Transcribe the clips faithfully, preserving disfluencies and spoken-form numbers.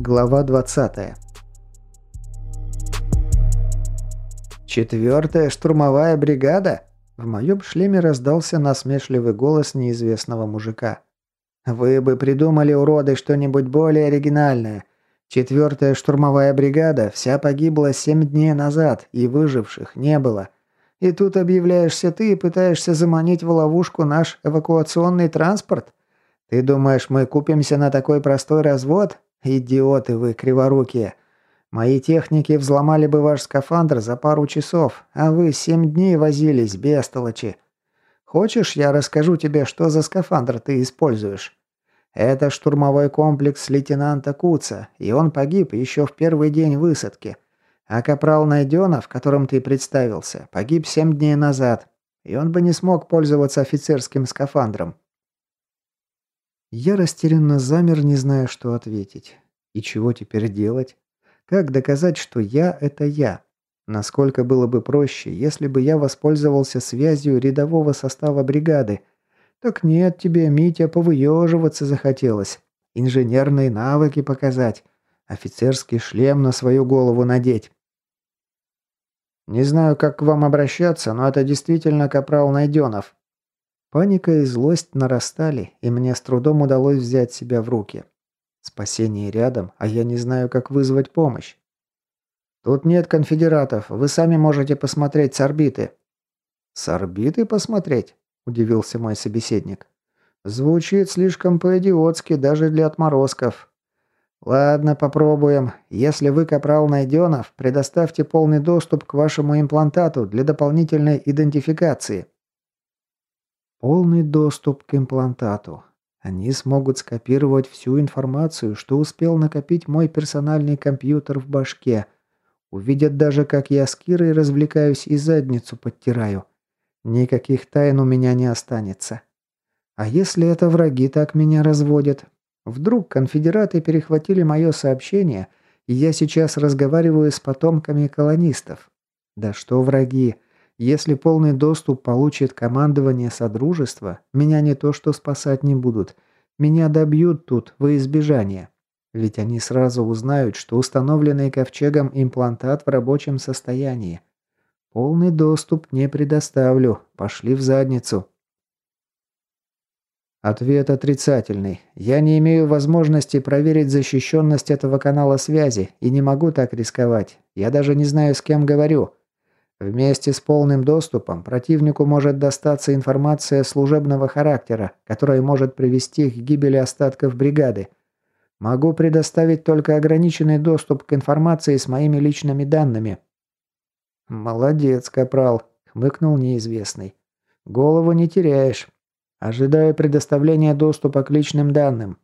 Глава двадцатая. «Четвертая штурмовая бригада?» В моем шлеме раздался насмешливый голос неизвестного мужика. «Вы бы придумали, уроды, что-нибудь более оригинальное. Четвертая штурмовая бригада вся погибла семь дней назад, и выживших не было. И тут объявляешься ты и пытаешься заманить в ловушку наш эвакуационный транспорт? Ты думаешь, мы купимся на такой простой развод? Идиоты вы, криворукие. Мои техники взломали бы ваш скафандр за пару часов, а вы семь дней возились, бестолочи. Хочешь, я расскажу тебе, что за скафандр ты используешь? Это штурмовой комплекс лейтенанта Куца, и он погиб еще в первый день высадки. А капрал Найденов, которым ты представился, погиб семь дней назад, и он бы не смог пользоваться офицерским скафандром». Я растерянно замер, не зная, что ответить. И чего теперь делать? Как доказать, что я – это я? Насколько было бы проще, если бы я воспользовался связью рядового состава бригады? Так нет тебе, Митя, повыеживаться захотелось. Инженерные навыки показать. Офицерский шлем на свою голову надеть. Не знаю, как к вам обращаться, но это действительно капрал Найденов. Паника и злость нарастали, и мне с трудом удалось взять себя в руки. Спасение рядом, а я не знаю, как вызвать помощь. Тут нет конфедератов, вы сами можете посмотреть с орбиты. С орбиты посмотреть? Удивился мой собеседник. Звучит слишком по-идиотски даже для отморозков. Ладно, попробуем. Если вы капрал Найденов, предоставьте полный доступ к вашему имплантату для дополнительной идентификации. Полный доступ к имплантату. Они смогут скопировать всю информацию, что успел накопить мой персональный компьютер в башке. Увидят даже, как я с Кирой развлекаюсь и задницу подтираю. Никаких тайн у меня не останется. А если это враги так меня разводят? Вдруг конфедераты перехватили мое сообщение, и я сейчас разговариваю с потомками колонистов? Да что враги? Если полный доступ получит командование Содружества, меня не то что спасать не будут. Меня добьют тут во избежание. Ведь они сразу узнают, что установленный ковчегом имплантат в рабочем состоянии. Полный доступ не предоставлю. Пошли в задницу. Ответ отрицательный. Я не имею возможности проверить защищенность этого канала связи и не могу так рисковать. Я даже не знаю, с кем говорю. Вместе с полным доступом противнику может достаться информация служебного характера, которая может привести к гибели остатков бригады. Могу предоставить только ограниченный доступ к информации с моими личными данными». «Молодец, капрал», — хмыкнул неизвестный. «Голову не теряешь. Ожидаю предоставления доступа к личным данным».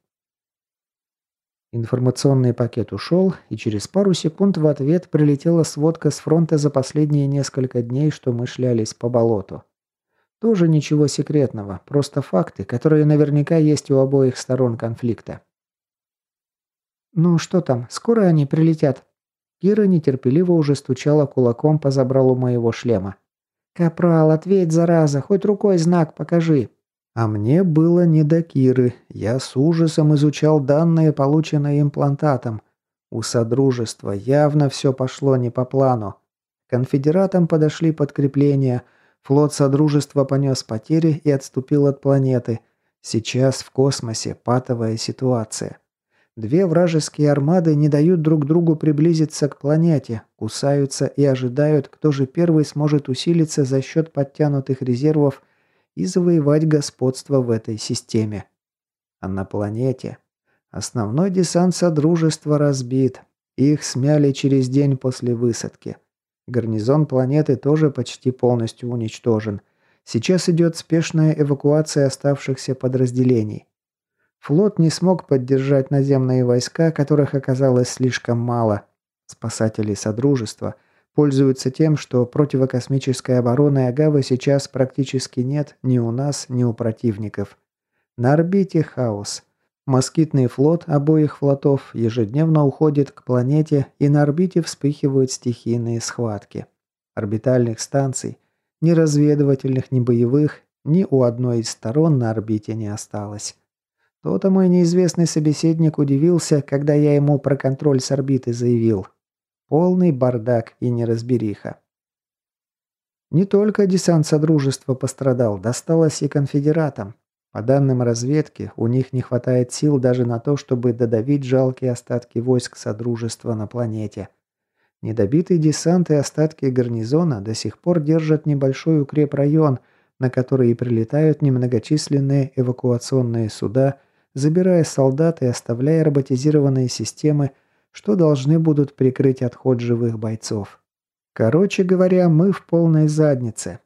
Информационный пакет ушел, и через пару секунд в ответ прилетела сводка с фронта за последние несколько дней, что мы шлялись по болоту. Тоже ничего секретного, просто факты, которые наверняка есть у обоих сторон конфликта. «Ну что там, скоро они прилетят?» Кира нетерпеливо уже стучала кулаком по забралу моего шлема. «Капрал, ответь, зараза, хоть рукой знак покажи». А мне было не до Киры. Я с ужасом изучал данные, полученные имплантатом. У Содружества явно все пошло не по плану. К конфедератам подошли подкрепления. Флот Содружества понес потери и отступил от планеты. Сейчас в космосе патовая ситуация. Две вражеские армады не дают друг другу приблизиться к планете, кусаются и ожидают, кто же первый сможет усилиться за счет подтянутых резервов и завоевать господство в этой системе. А на планете основной десант Содружества разбит. Их смяли через день после высадки. Гарнизон планеты тоже почти полностью уничтожен. Сейчас идет спешная эвакуация оставшихся подразделений. Флот не смог поддержать наземные войска, которых оказалось слишком мало. Спасатели Содружества пользуются тем, что противокосмической обороны Агавы сейчас практически нет ни у нас, ни у противников. На орбите хаос. Москитный флот обоих флотов ежедневно уходит к планете, и на орбите вспыхивают стихийные схватки. Орбитальных станций, ни разведывательных, ни боевых, ни у одной из сторон на орбите не осталось. То-то мой неизвестный собеседник удивился, когда я ему про контроль с орбиты заявил. Полный бардак и неразбериха. Не только десант Содружества пострадал, досталось и конфедератам. По данным разведки, у них не хватает сил даже на то, чтобы додавить жалкие остатки войск Содружества на планете. Недобитый десант и остатки гарнизона до сих пор держат небольшой укрепрайон, на который и прилетают немногочисленные эвакуационные суда, забирая солдат и оставляя роботизированные системы, что должны будут прикрыть отход живых бойцов. Короче говоря, мы в полной заднице.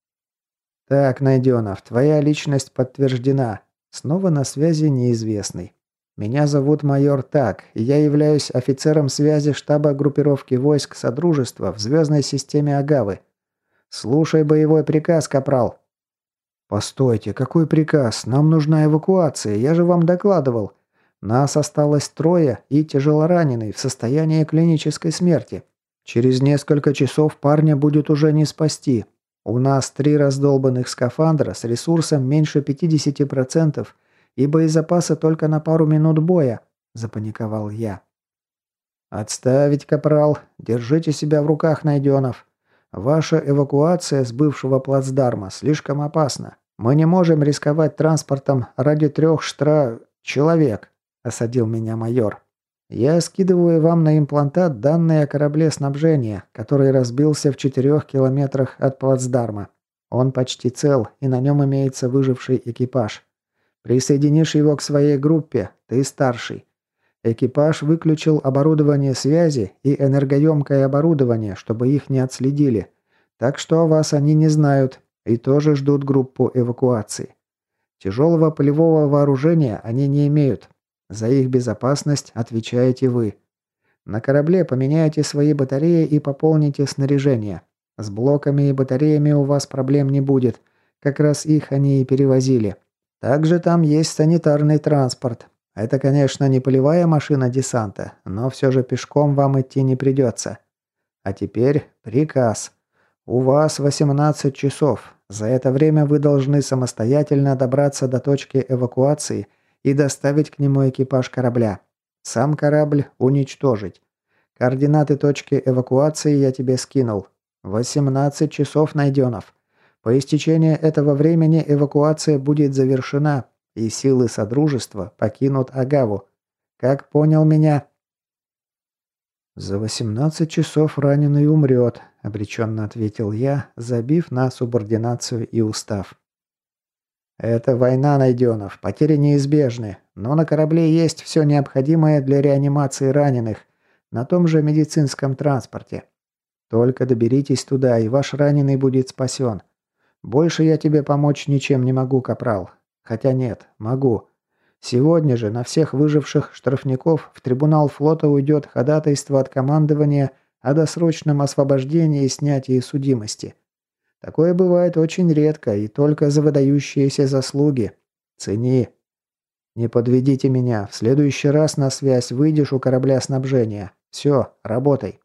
«Так, Найденов, твоя личность подтверждена. Снова на связи неизвестный. Меня зовут майор Так, и я являюсь офицером связи штаба группировки войск Содружества в звездной системе Агавы. Слушай боевой приказ, капрал». «Постойте, какой приказ? Нам нужна эвакуация, я же вам докладывал. Нас осталось трое и тяжелораненый в состоянии клинической смерти. Через несколько часов парня будет уже не спасти. У нас три раздолбанных скафандра с ресурсом меньше пятьдесят процентов и боезапаса только на пару минут боя», – запаниковал я. «Отставить, капрал. Держите себя в руках, Найденов. Ваша эвакуация с бывшего плацдарма слишком опасна. Мы не можем рисковать транспортом ради трех штра... человек», – осадил меня майор. «Я скидываю вам на имплантат данные о корабле снабжения, который разбился в четырех километрах от плацдарма. Он почти цел, и на нем имеется выживший экипаж. Присоединишь его к своей группе, ты старший. Экипаж выключил оборудование связи и энергоемкое оборудование, чтобы их не отследили. Так что о вас они не знают и тоже ждут группу эвакуации. Тяжелого полевого вооружения они не имеют. За их безопасность отвечаете вы. На корабле поменяйте свои батареи и пополните снаряжение. С блоками и батареями у вас проблем не будет. Как раз их они и перевозили. Также там есть санитарный транспорт. Это, конечно, не полевая машина десанта, но все же пешком вам идти не придется. А теперь приказ. У вас восемнадцать часов. За это время вы должны самостоятельно добраться до точки эвакуации и доставить к нему экипаж корабля. Сам корабль уничтожить. Координаты точки эвакуации я тебе скинул. восемнадцать часов, Найденов. По истечении этого времени эвакуация будет завершена, и силы Содружества покинут Агаву. Как понял меня?» «За восемнадцать часов раненый умрет», – обреченно ответил я, забив на субординацию и устав. «Это война, Найденов, потери неизбежны, но на корабле есть все необходимое для реанимации раненых, на том же медицинском транспорте. Только доберитесь туда, и ваш раненый будет спасен. Больше я тебе помочь ничем не могу, капрал. Хотя нет, могу. Сегодня же на всех выживших штрафников в трибунал флота уйдет ходатайство от командования о досрочном освобождении и снятии судимости. Такое бывает очень редко и только за выдающиеся заслуги. Цени. Не подведите меня. В следующий раз на связь выйдешь у корабля снабжения. Все, работай».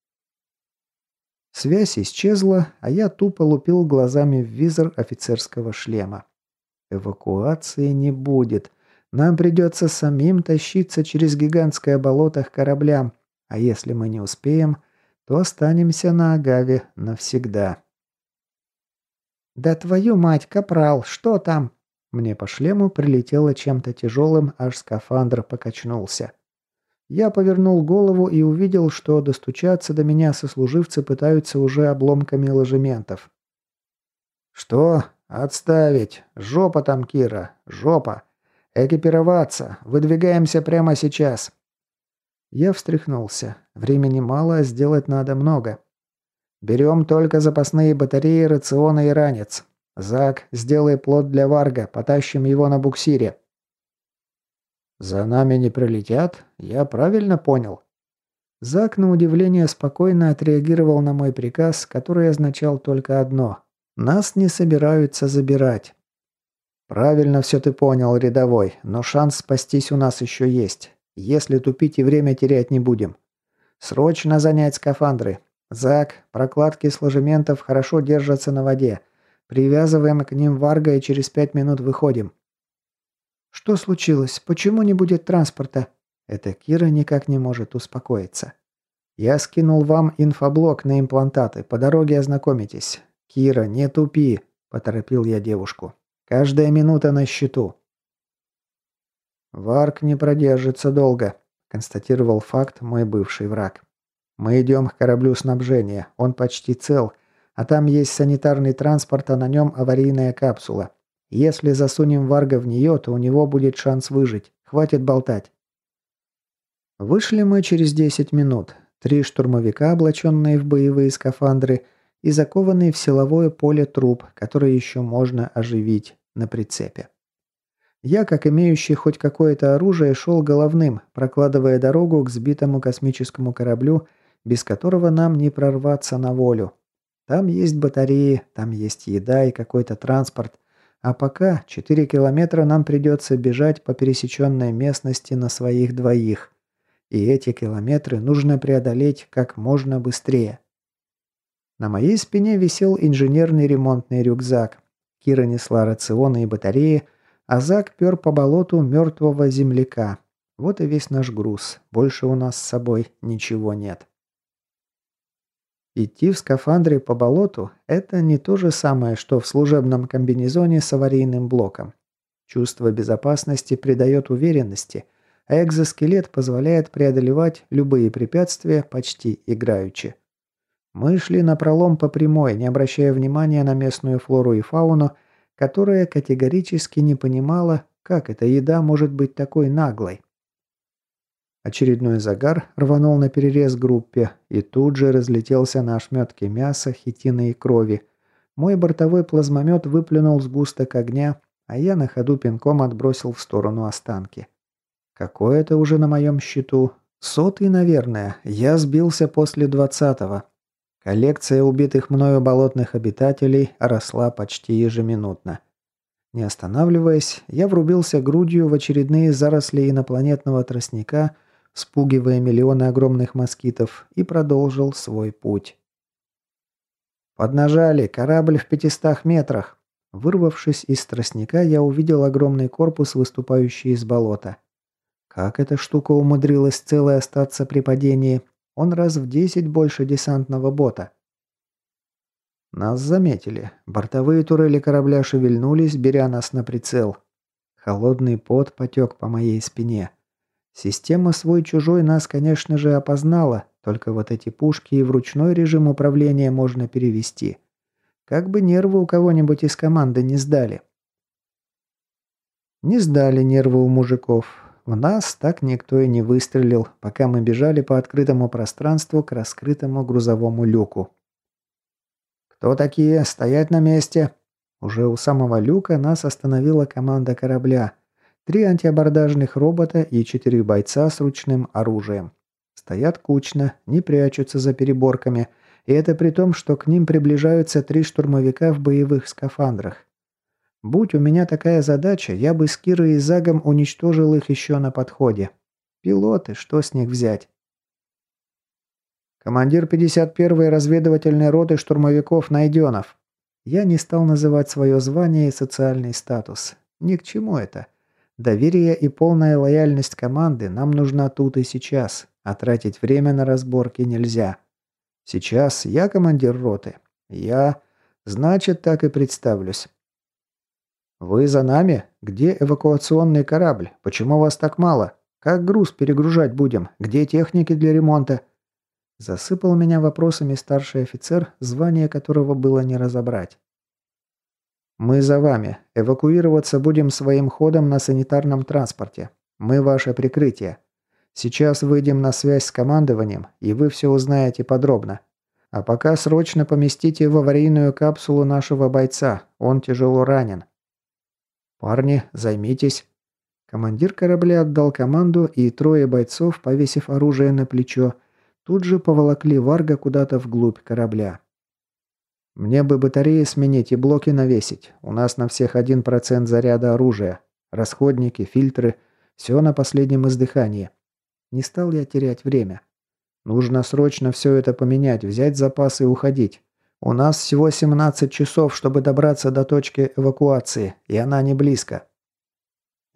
Связь исчезла, а я тупо лупил глазами в визор офицерского шлема. Эвакуации не будет. Нам придется самим тащиться через гигантское болото к кораблям, а если мы не успеем, то останемся на Агаве навсегда. «Да твою мать, капрал, что там?» Мне по шлему прилетело чем-то тяжелым, аж скафандр покачнулся. Я повернул голову и увидел, что достучаться до меня сослуживцы пытаются уже обломками ложементов. «Что? Отставить! Жопа там, Кира! Жопа! Экипироваться! Выдвигаемся прямо сейчас!» Я встряхнулся. Времени мало, а сделать надо много. «Берем только запасные батареи, рационы и ранец. Зак, сделай плот для Варга, потащим его на буксире». «За нами не прилетят? Я правильно понял?» Зак, на удивление, спокойно отреагировал на мой приказ, который означал только одно – нас не собираются забирать. «Правильно все ты понял, рядовой, но шанс спастись у нас еще есть. Если тупить и время терять не будем. Срочно занять скафандры. Зак, прокладки с ложементов хорошо держатся на воде. Привязываем к ним Варга и через пять минут выходим». «Что случилось? Почему не будет транспорта?» Это Кира никак не может успокоиться. «Я скинул вам инфоблок на имплантаты. По дороге ознакомитесь. Кира, не тупи!» – поторопил я девушку. «Каждая минута на счету». «Варк не продержится долго», – констатировал факт мой бывший враг. «Мы идем к кораблю снабжения. Он почти цел. А там есть санитарный транспорт, а на нем аварийная капсула. Если засунем Варга в нее, то у него будет шанс выжить. Хватит болтать». Вышли мы через десять минут. Три штурмовика, облаченные в боевые скафандры, и закованный в силовое поле труп, который еще можно оживить на прицепе. Я, как имеющий хоть какое-то оружие, шел головным, прокладывая дорогу к сбитому космическому кораблю, без которого нам не прорваться на волю. Там есть батареи, там есть еда и какой-то транспорт, а пока четыре километра нам придется бежать по пересеченной местности на своих двоих. И эти километры нужно преодолеть как можно быстрее. На моей спине висел инженерный ремонтный рюкзак. Кира несла рационы и батареи, а Зак пер по болоту мертвого земляка. Вот и весь наш груз. Больше у нас с собой ничего нет. Идти в скафандре по болоту – это не то же самое, что в служебном комбинезоне с аварийным блоком. Чувство безопасности придает уверенности, а экзоскелет позволяет преодолевать любые препятствия почти играючи. Мы шли напролом по прямой, не обращая внимания на местную флору и фауну, которая категорически не понимала, как эта еда может быть такой наглой. Очередной загар рванул на перерез группе, и тут же разлетелся на ошметки мяса, хитина и крови. Мой бортовой плазмомет выплюнул сгусток огня, а я на ходу пинком отбросил в сторону останки. Какой это уже на моем счету? Сотый, наверное. Я сбился после двадцатого. Коллекция убитых мною болотных обитателей росла почти ежеминутно. Не останавливаясь, я врубился грудью в очередные заросли инопланетного тростника, спугивая миллионы огромных москитов, и продолжил свой путь. «Поднажали, корабль в пятистах метрах». Вырвавшись из тростника, я увидел огромный корпус, выступающий из болота. Как эта штука умудрилась целой остаться при падении? Он раз в десять больше десантного бота. Нас заметили. Бортовые турели корабля шевельнулись, беря нас на прицел. Холодный пот потек по моей спине. Система свой-чужой нас, конечно же, опознала, только вот эти пушки и в ручной режим управления можно перевести. Как бы нервы у кого-нибудь из команды не сдали. Не сдали нервы у мужиков. В нас так никто и не выстрелил, пока мы бежали по открытому пространству к раскрытому грузовому люку. «Кто такие? Стоять на месте!» Уже у самого люка нас остановила команда корабля. Три антиабордажных робота и четыре бойца с ручным оружием. Стоят кучно, не прячутся за переборками, и это при том, что к ним приближаются три штурмовика в боевых скафандрах. Будь у меня такая задача, я бы с Кирой и Загом уничтожил их еще на подходе. Пилоты, что с них взять? Командир пятьдесят первой разведывательной роты штурмовиков Найденов. Я не стал называть свое звание и социальный статус. Ни к чему это. Доверие и полная лояльность команды нам нужна тут и сейчас, а тратить время на разборки нельзя. Сейчас я командир роты. Я... Значит, так и представлюсь. «Вы за нами? Где эвакуационный корабль? Почему вас так мало? Как груз перегружать будем? Где техники для ремонта?» Засыпал меня вопросами старший офицер, звание которого было не разобрать. «Мы за вами. Эвакуироваться будем своим ходом на санитарном транспорте. Мы ваше прикрытие. Сейчас выйдем на связь с командованием, и вы все узнаете подробно. А пока срочно поместите в аварийную капсулу нашего бойца. Он тяжело ранен». «Парни, займитесь». Командир корабля отдал команду, и трое бойцов, повесив оружие на плечо, тут же поволокли Варга куда-то вглубь корабля. «Мне бы батареи сменить и блоки навесить. У нас на всех один процент заряда оружия. Расходники, фильтры. Все на последнем издыхании. Не стал я терять время. Нужно срочно все это поменять, взять запасы и уходить. У нас всего семнадцать часов, чтобы добраться до точки эвакуации, и она не близко».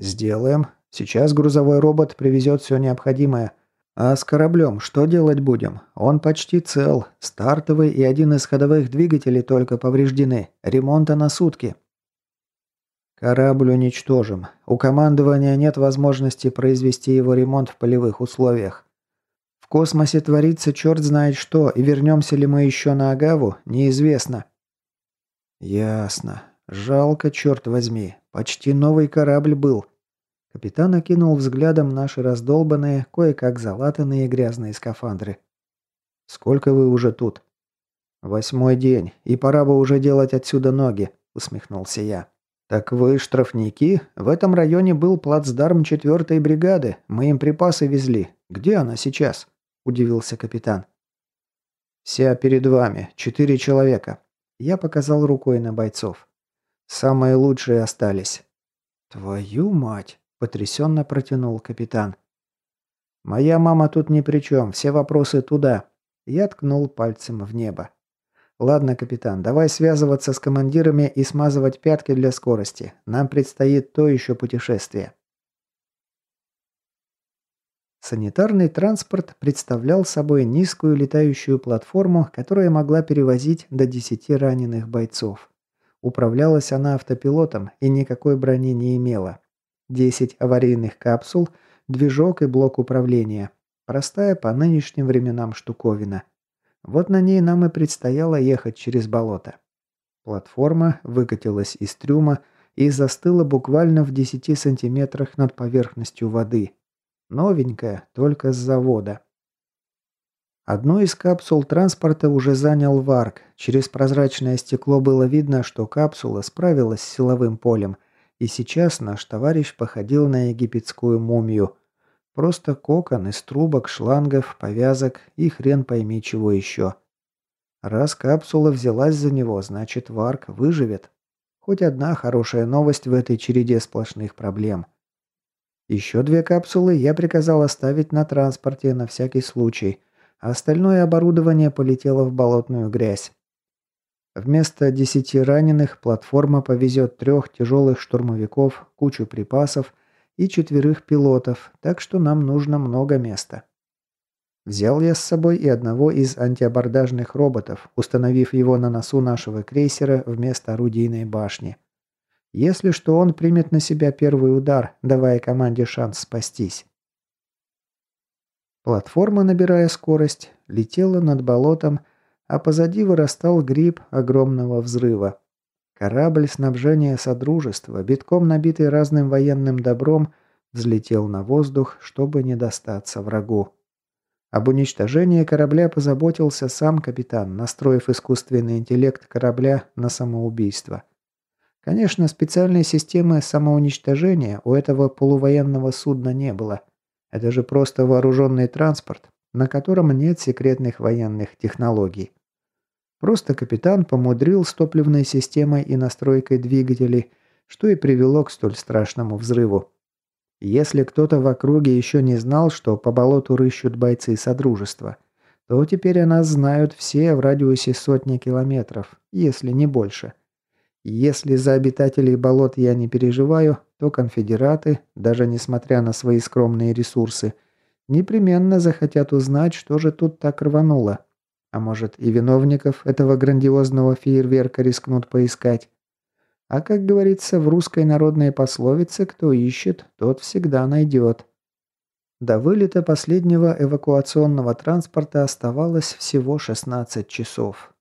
«Сделаем. Сейчас грузовой робот привезет все необходимое. А с кораблем что делать будем? Он почти цел. Стартовый и один из ходовых двигателей только повреждены. Ремонта на сутки». «Корабль уничтожим. У командования нет возможности произвести его ремонт в полевых условиях. В космосе творится черт знает что, и вернемся ли мы еще на Агаву, неизвестно». «Ясно. Жалко, черт возьми. Почти новый корабль был». Капитан окинул взглядом наши раздолбанные, кое-как залатанные грязные скафандры. «Сколько вы уже тут?» «Восьмой день, и пора бы уже делать отсюда ноги», — усмехнулся я. «Так вы штрафники? В этом районе был плацдарм четвертой бригады. Мы им припасы везли. Где она сейчас?» – удивился капитан. «Вся перед вами. Четыре человека». Я показал рукой на бойцов. «Самые лучшие остались». «Твою мать!» – потрясенно протянул капитан. «Моя мама тут ни при чем. Все вопросы туда». Я ткнул пальцем в небо. «Ладно, капитан, давай связываться с командирами и смазывать пятки для скорости. Нам предстоит то еще путешествие». Санитарный транспорт представлял собой низкую летающую платформу, которая могла перевозить до десяти раненых бойцов. Управлялась она автопилотом и никакой брони не имела. десять аварийных капсул, движок и блок управления. Простая по нынешним временам штуковина. Вот на ней нам и предстояло ехать через болото. Платформа выкатилась из трюма и застыла буквально в десяти сантиметрах над поверхностью воды. Новенькая, только с завода. Одну из капсул транспорта уже занял Варк. Через прозрачное стекло было видно, что капсула справилась с силовым полем, и сейчас наш товарищ походил на египетскую мумию. Просто кокон из трубок, шлангов, повязок и хрен пойми чего еще. Раз капсула взялась за него, значит Варк выживет. Хоть одна хорошая новость в этой череде сплошных проблем. Еще две капсулы я приказал оставить на транспорте на всякий случай, а остальное оборудование полетело в болотную грязь. Вместо десяти раненых платформа повезет трех тяжелых штурмовиков, кучу припасов и четверых пилотов, так что нам нужно много места. Взял я с собой и одного из антиабордажных роботов, установив его на носу нашего крейсера вместо орудийной башни. Если что, он примет на себя первый удар, давая команде шанс спастись. Платформа, набирая скорость, летела над болотом, а позади вырастал гриб огромного взрыва. Корабль снабжения Содружества, битком набитый разным военным добром, взлетел на воздух, чтобы не достаться врагу. Об уничтожении корабля позаботился сам капитан, настроив искусственный интеллект корабля на самоубийство. Конечно, специальной системы самоуничтожения у этого полувоенного судна не было. Это же просто вооруженный транспорт, на котором нет секретных военных технологий. Просто капитан помудрил с топливной системой и настройкой двигателей, что и привело к столь страшному взрыву. Если кто-то в округе еще не знал, что по болоту рыщут бойцы Содружества, то теперь о нас знают все в радиусе сотни километров, если не больше. Если за обитателей болот я не переживаю, то конфедераты, даже несмотря на свои скромные ресурсы, непременно захотят узнать, что же тут так рвануло. А может, и виновников этого грандиозного фейерверка рискнут поискать. А как говорится в русской народной пословице, кто ищет, тот всегда найдет. До вылета последнего эвакуационного транспорта оставалось всего шестнадцать часов.